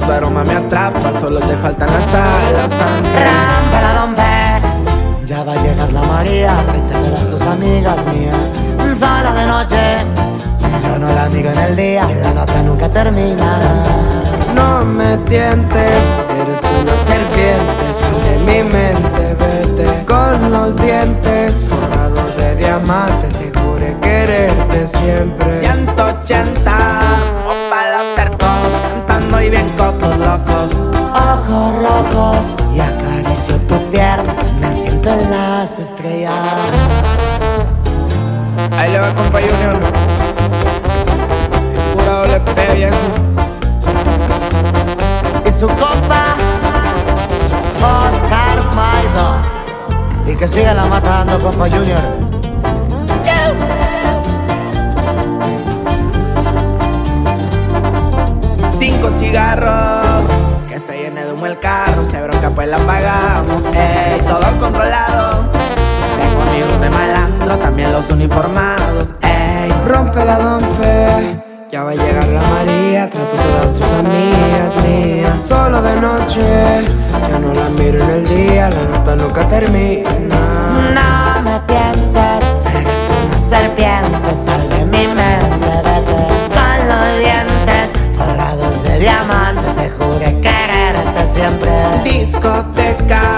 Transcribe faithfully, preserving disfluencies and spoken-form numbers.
tu aroma me atrapa, solo te faltan las alas, ángel. Rámpela, don P. Ya va a llegar la María, que te verás tus amigas mías. Solo de noche, yo no la amigo en el día, y la nota nunca termina. No me tientes, eres una serpiente, sal de mi mente, vete. Con los dientes forrados de diamantes, te juré quererte siempre. ciento ochenta, o para los tercos, cantando y bien cocos locos. Ojos rojos y acaricio tu pierna, me siento en las estrellas. Ahí le va compa Junior, pura doble P, viejo. Y su compa Oscar Maido. Y que siga la matando, compa Junior. Cinco cigarros, que se llene de humo el carro, si hay bronca pues la pagamos, ey, todo controlado. Tengo amigos de malandro, también los uniformados, ey. Rompe la dompe, ya va a llegar la María, trato todas tus amigas mías. Solo de noche, ya no la miro en el día, la nota nunca termina. No me tientes, eres una serpiente, sal de mi mente, vete. Con los dientes forrados de diamantes, te juré quererte siempre. Discoteca,